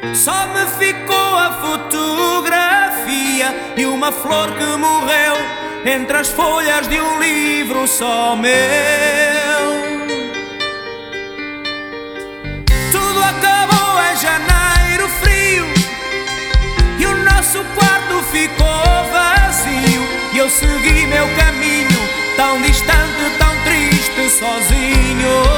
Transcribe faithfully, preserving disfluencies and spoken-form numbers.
Só me ficou a fotografia e uma flor que morreu entre as folhas de um livro só meu. Tudo acabou em janeiro frio e o nosso quarto ficou vazio. E eu segui meu caminho, tão distante, tão triste, sozinho.